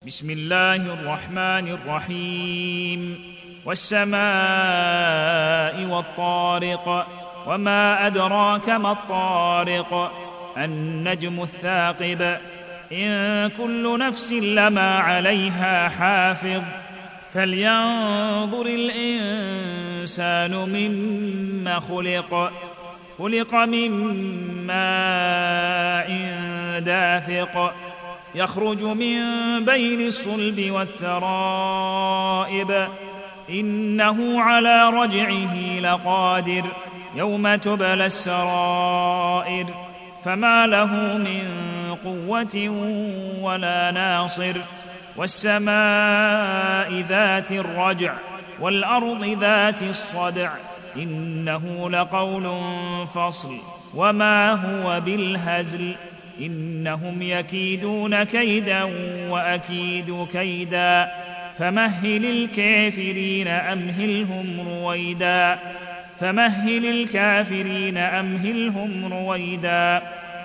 بسم الله الرحمن الرحيم والسماء والطارق وما أدراك ما الطارق النجم الثاقب إن كل نفس لما عليها حافظ فلينظر الإنسان مما خلق من ماء دافق يخرج من بين الصلب والترائب إنه على رجعه لقادر يوم تبلى السرائر فما له من قوة ولا ناصر والسماء ذات الرجع والأرض ذات الصدع إنه لقول فصل وما هو بالهزل إنهم يكيدون كيدا وأكيد كيدا فمهل الكافرين أمهلهم رويدا